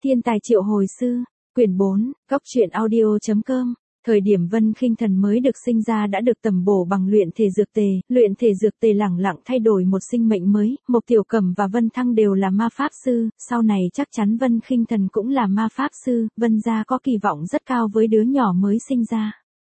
Thiên tài triệu hồi sư, quyển 4, góc truyện audio.com. Thời điểm Vân Khinh Thần mới được sinh ra đã được tầm bổ bằng luyện thể dược tề lẳng lặng thay đổi một sinh mệnh mới, Mộc Tiểu Cẩm và Vân Thăng đều là ma pháp sư, sau này chắc chắn Vân Khinh Thần cũng là ma pháp sư, Vân gia có kỳ vọng rất cao với đứa nhỏ mới sinh ra.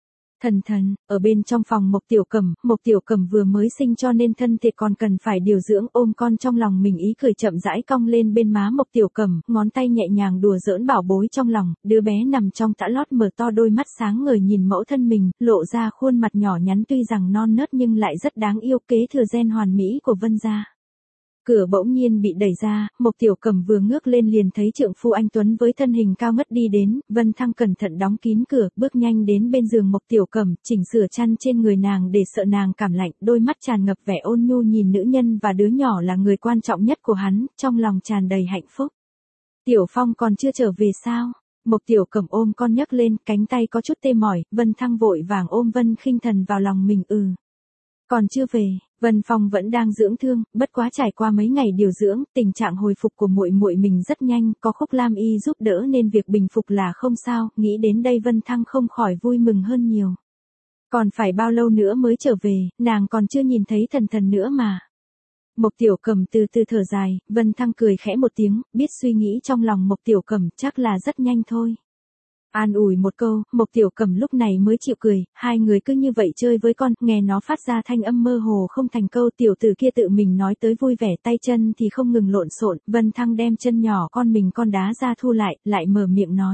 Thần, ở bên trong phòng Mộc Tiểu Cẩm vừa mới sinh cho nên thân thể còn cần phải điều dưỡng, ôm con trong lòng mình ý cười chậm rãi cong lên bên má Mộc Tiểu Cẩm, ngón tay nhẹ nhàng đùa giỡn bảo bối trong lòng, đứa bé nằm trong tã lót mở to đôi mắt sáng ngời nhìn mẫu thân mình, lộ ra khuôn mặt nhỏ nhắn tuy rằng non nớt nhưng lại rất đáng yêu, kế thừa gen hoàn mỹ của Vân gia. Cửa bỗng nhiên bị đẩy ra, Mộc Tiểu Cẩm vừa ngước lên liền thấy trượng phu anh tuấn với thân hình cao ngất đi đến, Vân Thăng cẩn thận đóng kín cửa, bước nhanh đến bên giường Mộc Tiểu Cẩm, chỉnh sửa chăn trên người nàng để sợ nàng cảm lạnh, đôi mắt tràn ngập vẻ ôn nhu nhìn nữ nhân và đứa nhỏ là người quan trọng nhất của hắn, trong lòng tràn đầy hạnh phúc. Tiểu Phong còn chưa trở về sao? Mộc Tiểu Cẩm ôm con nhấc lên, cánh tay có chút tê mỏi, Vân Thăng vội vàng ôm Vân Khinh Thần vào lòng mình, còn chưa về. Vân Phong vẫn đang dưỡng thương, bất quá trải qua mấy ngày điều dưỡng, tình trạng hồi phục của muội muội mình rất nhanh, có Khúc Lam Y giúp đỡ nên việc bình phục là không sao, nghĩ đến đây Vân Thăng không khỏi vui mừng hơn nhiều. Còn phải bao lâu nữa mới trở về, nàng còn chưa nhìn thấy thần nữa mà. Mộc Tiểu Cẩm từ từ thở dài, Vân Thăng cười khẽ một tiếng, biết suy nghĩ trong lòng Mộc Tiểu Cẩm, chắc là rất nhanh thôi. An ủi một câu, Mộc Tiểu Cẩm lúc này mới chịu cười, hai người cứ như vậy chơi với con, nghe nó phát ra thanh âm mơ hồ không thành câu, tiểu tử kia tự mình nói tới vui vẻ, tay chân thì không ngừng lộn xộn, Vân Thăng đem chân nhỏ con đá ra thu lại mở miệng nói.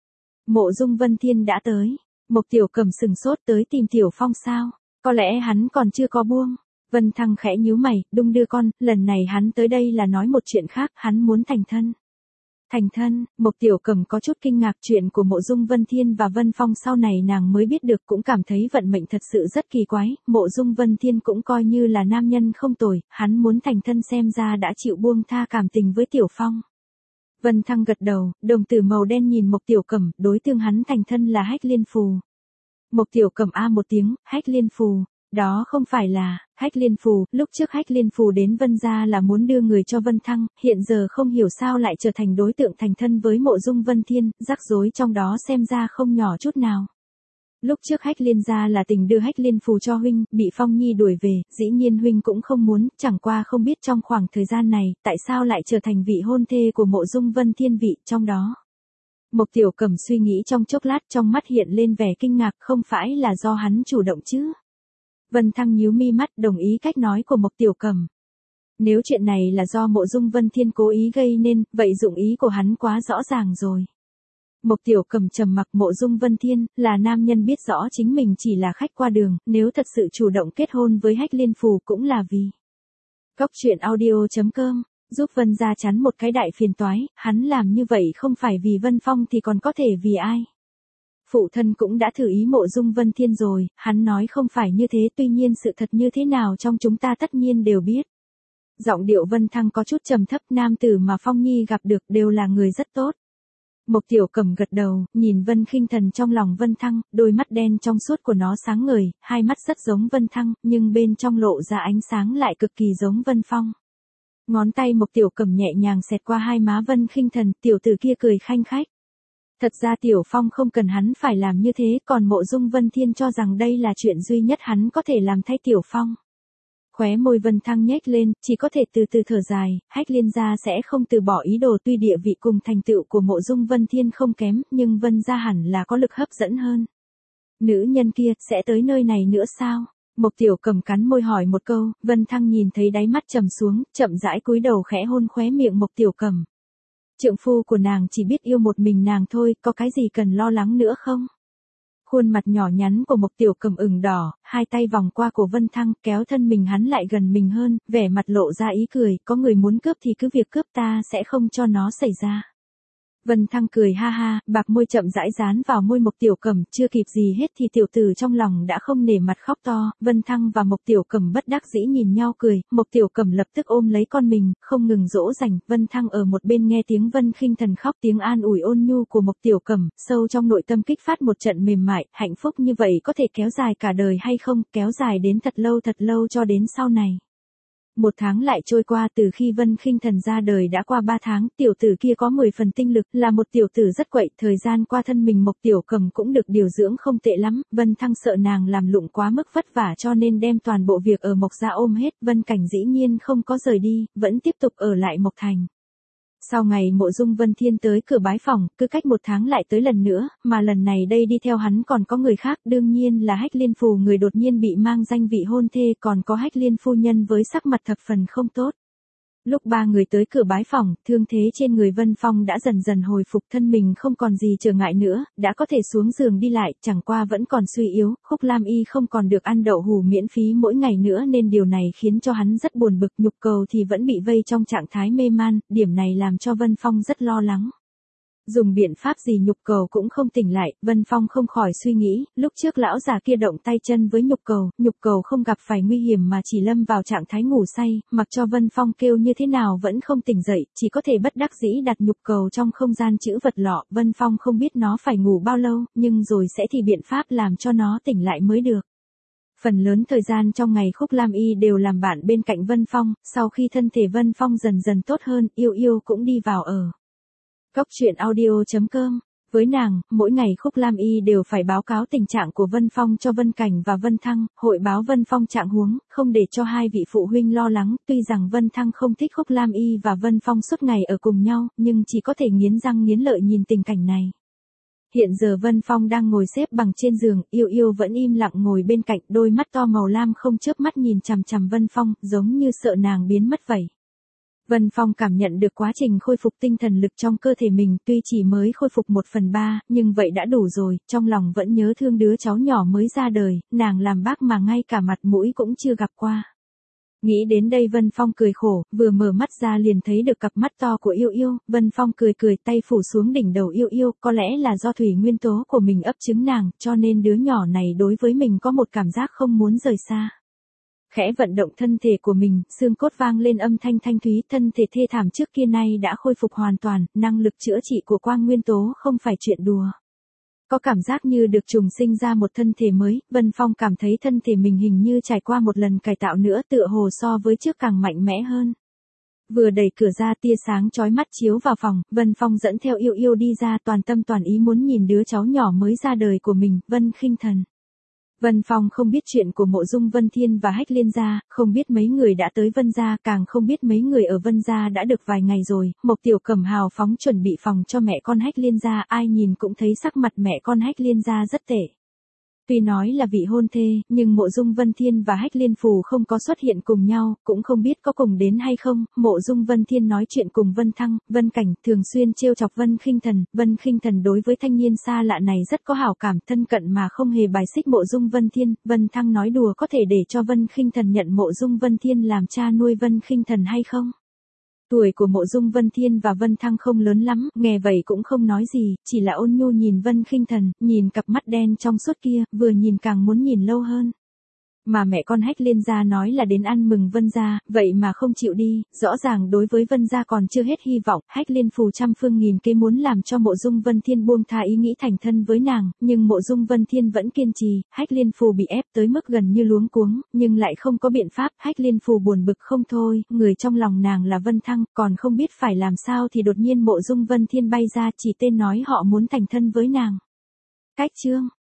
Mộ Dung Vân Thiên đã tới. Mộc Tiểu Cẩm sừng sốt, tới tìm Tiểu Phong sao? Có lẽ hắn còn chưa có buông. Vân Thăng khẽ nhíu mày, đung đưa con, lần này hắn tới đây là nói một chuyện khác, hắn muốn thành thân. Thành thân, Mộc Tiểu Cẩm có chút kinh ngạc, chuyện của Mộ Dung Vân Thiên và Vân Phong sau này nàng mới biết được, cũng cảm thấy vận mệnh thật sự rất kỳ quái, Mộ Dung Vân Thiên cũng coi như là nam nhân không tồi, hắn muốn thành thân xem ra đã chịu buông tha cảm tình với Tiểu Phong. Vân Thăng gật đầu, đồng tử màu đen nhìn Mộc Tiểu Cẩm, đối tượng hắn thành thân là Hách Liên Phù. Mộc Tiểu Cẩm a một tiếng, Hách Liên Phù. Đó không phải là Hách Liên Phù, lúc trước Hách Liên Phù đến Vân gia là muốn đưa người cho Vân Thăng, hiện giờ không hiểu sao lại trở thành đối tượng thành thân với Mộ Dung Vân Thiên, rắc rối trong đó xem ra không nhỏ chút nào. Lúc trước Hách Liên gia là tình đưa Hách Liên Phù cho huynh, bị Phong Nhi đuổi về, dĩ nhiên huynh cũng không muốn, chẳng qua không biết trong khoảng thời gian này, tại sao lại trở thành vị hôn thê của Mộ Dung Vân Thiên vị trong đó. Mộc Tiểu Cẩm suy nghĩ trong chốc lát, trong mắt hiện lên vẻ kinh ngạc, không phải là do hắn chủ động chứ? Vân Thăng nhíu mi mắt, đồng ý cách nói của Mộc Tiểu Cẩm. Nếu chuyện này là do Mộ Dung Vân Thiên cố ý gây nên, vậy dụng ý của hắn quá rõ ràng rồi. Mộc Tiểu Cẩm trầm mặc, Mộ Dung Vân Thiên là nam nhân biết rõ chính mình chỉ là khách qua đường, nếu thật sự chủ động kết hôn với Hách Liên Phù cũng là vì. Góc truyện audio.com, giúp Vân gia chắn một cái đại phiền toái, hắn làm như vậy không phải vì Vân Phong thì còn có thể vì ai. Phụ thân cũng đã thử ý Mộ Dung Vân Thiên rồi, hắn nói không phải như thế, tuy nhiên sự thật như thế nào trong chúng ta tất nhiên đều biết. Giọng điệu Vân Thăng có chút trầm thấp, nam tử mà Phong Nhi gặp được đều là người rất tốt. Mộc Tiểu Cẩm gật đầu, nhìn Vân Khinh Thần trong lòng Vân Thăng, đôi mắt đen trong suốt của nó sáng ngời, hai mắt rất giống Vân Thăng, nhưng bên trong lộ ra ánh sáng lại cực kỳ giống Vân Phong. Ngón tay Mộc Tiểu Cẩm nhẹ nhàng xẹt qua hai má Vân Khinh Thần, tiểu tử kia cười khanh khách. Thật ra Tiểu Phong không cần hắn phải làm như thế, còn Mộ Dung Vân Thiên cho rằng đây là chuyện duy nhất hắn có thể làm thay Tiểu Phong. Khóe môi Vân Thăng nhếch lên, chỉ có thể từ từ thở dài, Hách Liên gia sẽ không từ bỏ ý đồ, tuy địa vị cùng thành tựu của Mộ Dung Vân Thiên không kém, nhưng Vân gia hẳn là có lực hấp dẫn hơn. Nữ nhân kia sẽ tới nơi này nữa sao? Mộc Tiểu Cẩm cắn môi hỏi một câu, Vân Thăng nhìn thấy đáy mắt trầm xuống, chậm rãi cúi đầu khẽ hôn khóe miệng Mộc Tiểu Cẩm. Trượng phu của nàng chỉ biết yêu một mình nàng thôi, có cái gì cần lo lắng nữa không? Khuôn mặt nhỏ nhắn của Mộc Tiểu Cẩm ửng đỏ, hai tay vòng qua cổ Vân Thăng, kéo thân mình hắn lại gần mình hơn, vẻ mặt lộ ra ý cười, có người muốn cướp thì cứ việc cướp, ta sẽ không cho nó xảy ra. Vân Thăng cười ha ha, bạc môi chậm rãi dán vào môi Mộc Tiểu Cẩm, chưa kịp gì hết thì tiểu tử trong lòng đã không nể mặt khóc to, Vân Thăng và Mộc Tiểu Cẩm bất đắc dĩ nhìn nhau cười, Mộc Tiểu Cẩm lập tức ôm lấy con mình, không ngừng dỗ dành, Vân Thăng ở một bên nghe tiếng Vân Khinh Thần khóc, tiếng an ủi ôn nhu của Mộc Tiểu Cẩm, sâu trong nội tâm kích phát một trận mềm mại, hạnh phúc như vậy có thể kéo dài cả đời hay không, kéo dài đến thật lâu cho đến sau này. 1 tháng lại trôi qua, từ khi Vân Khinh Thần ra đời đã qua 3 tháng, tiểu tử kia có 10 phần tinh lực, là một tiểu tử rất quậy, thời gian qua thân mình Mộc Tiểu Cầm cũng được điều dưỡng không tệ lắm, Vân Thăng sợ nàng làm lụng quá mức vất vả cho nên đem toàn bộ việc ở Mộc gia ôm hết, Vân Cảnh dĩ nhiên không có rời đi, vẫn tiếp tục ở lại Mộc Thành. Sau ngày Mộ Dung Vân Thiên tới cửa bái phòng, cứ cách 1 tháng lại tới lần nữa, mà lần này đây đi theo hắn còn có người khác, đương nhiên là Hách Liên Phù, người đột nhiên bị mang danh vị hôn thê, còn có Hách Liên phu nhân với sắc mặt thập phần không tốt. Lúc 3 người tới cửa bái phòng, thương thế trên người Vân Phong đã dần dần hồi phục, thân mình không còn gì trở ngại nữa, đã có thể xuống giường đi lại, chẳng qua vẫn còn suy yếu, Khúc Lam Y không còn được ăn đậu hủ miễn phí mỗi ngày nữa nên điều này khiến cho hắn rất buồn bực, Nhục Cầu thì vẫn bị vây trong trạng thái mê man, điểm này làm cho Vân Phong rất lo lắng. Dùng biện pháp gì Nhục Cầu cũng không tỉnh lại, Vân Phong không khỏi suy nghĩ, lúc trước lão già kia động tay chân với Nhục Cầu không gặp phải nguy hiểm mà chỉ lâm vào trạng thái ngủ say, mặc cho Vân Phong kêu như thế nào vẫn không tỉnh dậy, chỉ có thể bất đắc dĩ đặt Nhục Cầu trong không gian trữ vật lọ, Vân Phong không biết nó phải ngủ bao lâu, nhưng rồi sẽ thì biện pháp làm cho nó tỉnh lại mới được. Phần lớn thời gian trong ngày Khúc Lam Y đều làm bạn bên cạnh Vân Phong, sau khi thân thể Vân Phong dần dần tốt hơn, Yêu Yêu cũng đi vào ở. Cốc truyện audio.com. Với nàng, mỗi ngày Khúc Lam Y đều phải báo cáo tình trạng của Vân Phong cho Vân Cảnh và Vân Thăng, hội báo Vân Phong trạng huống, không để cho hai vị phụ huynh lo lắng, tuy rằng Vân Thăng không thích Khúc Lam Y và Vân Phong suốt ngày ở cùng nhau, nhưng chỉ có thể nghiến răng nghiến lợi nhìn tình cảnh này. Hiện giờ Vân Phong đang ngồi xếp bằng trên giường, Yêu Yêu vẫn im lặng ngồi bên cạnh, đôi mắt to màu lam không chớp mắt nhìn chằm chằm Vân Phong, giống như sợ nàng biến mất vậy. Vân Phong cảm nhận được quá trình khôi phục tinh thần lực trong cơ thể mình, tuy chỉ mới khôi phục 1/3, nhưng vậy đã đủ rồi, trong lòng vẫn nhớ thương đứa cháu nhỏ mới ra đời, nàng làm bác mà ngay cả mặt mũi cũng chưa gặp qua. Nghĩ đến đây Vân Phong cười khổ, vừa mở mắt ra liền thấy được cặp mắt to của Yêu Yêu, Vân Phong cười tay phủ xuống đỉnh đầu Yêu Yêu, có lẽ là do thủy nguyên tố của mình ấp trứng nàng, cho nên đứa nhỏ này đối với mình có một cảm giác không muốn rời xa. Khẽ vận động thân thể của mình, xương cốt vang lên âm thanh thanh thúy, thân thể thê thảm trước kia nay đã khôi phục hoàn toàn, năng lực chữa trị của quang nguyên tố không phải chuyện đùa. Có cảm giác như được trùng sinh ra một thân thể mới, Vân Phong cảm thấy thân thể mình hình như trải qua một lần cải tạo nữa, tựa hồ so với trước càng mạnh mẽ hơn. Vừa đẩy cửa ra, tia sáng chói mắt chiếu vào phòng, Vân Phong dẫn theo Yêu Yêu đi ra, toàn tâm toàn ý muốn nhìn đứa cháu nhỏ mới ra đời của mình, Vân Khinh Thần. Vân Phong không biết chuyện của Mộ Dung Vân Thiên và Hách Liên gia, không biết mấy người đã tới Vân gia, càng không biết mấy người ở Vân gia đã được vài ngày rồi. Mộc Tiểu Cẩm hào phóng chuẩn bị phòng cho mẹ con Hách Liên gia, ai nhìn cũng thấy sắc mặt mẹ con Hách Liên gia rất tệ. Tuy nói là vị hôn thê, nhưng Mộ Dung Vân Thiên và Hách Liên Phù không có xuất hiện cùng nhau, cũng không biết có cùng đến hay không. Mộ Dung Vân Thiên nói chuyện cùng Vân Thăng, Vân Cảnh, thường xuyên trêu chọc Vân Khinh Thần. Vân Khinh Thần đối với thanh niên xa lạ này rất có hảo cảm, thân cận mà không hề bài xích Mộ Dung Vân Thiên. Vân Thăng nói đùa có thể để cho Vân Khinh Thần nhận Mộ Dung Vân Thiên làm cha nuôi Vân Khinh Thần hay không? Tuổi của Mộ Dung Vân Thiên và Vân Thăng không lớn lắm, nghe vậy cũng không nói gì, chỉ là ôn nhu nhìn Vân Khinh Thần, nhìn cặp mắt đen trong suốt kia, vừa nhìn càng muốn nhìn lâu hơn. Mà mẹ con Hách Liên gia nói là đến ăn mừng Vân gia, vậy mà không chịu đi, rõ ràng đối với Vân gia còn chưa hết hy vọng, Hách Liên Phù trăm phương nghìn kế muốn làm cho Mộ Dung Vân Thiên buông tha ý nghĩ thành thân với nàng, nhưng Mộ Dung Vân Thiên vẫn kiên trì, Hách Liên Phù bị ép tới mức gần như luống cuống, nhưng lại không có biện pháp, Hách Liên Phù buồn bực không thôi, người trong lòng nàng là Vân Thăng, còn không biết phải làm sao thì đột nhiên Mộ Dung Vân Thiên bay ra chỉ tên nói họ muốn thành thân với nàng. Cách chương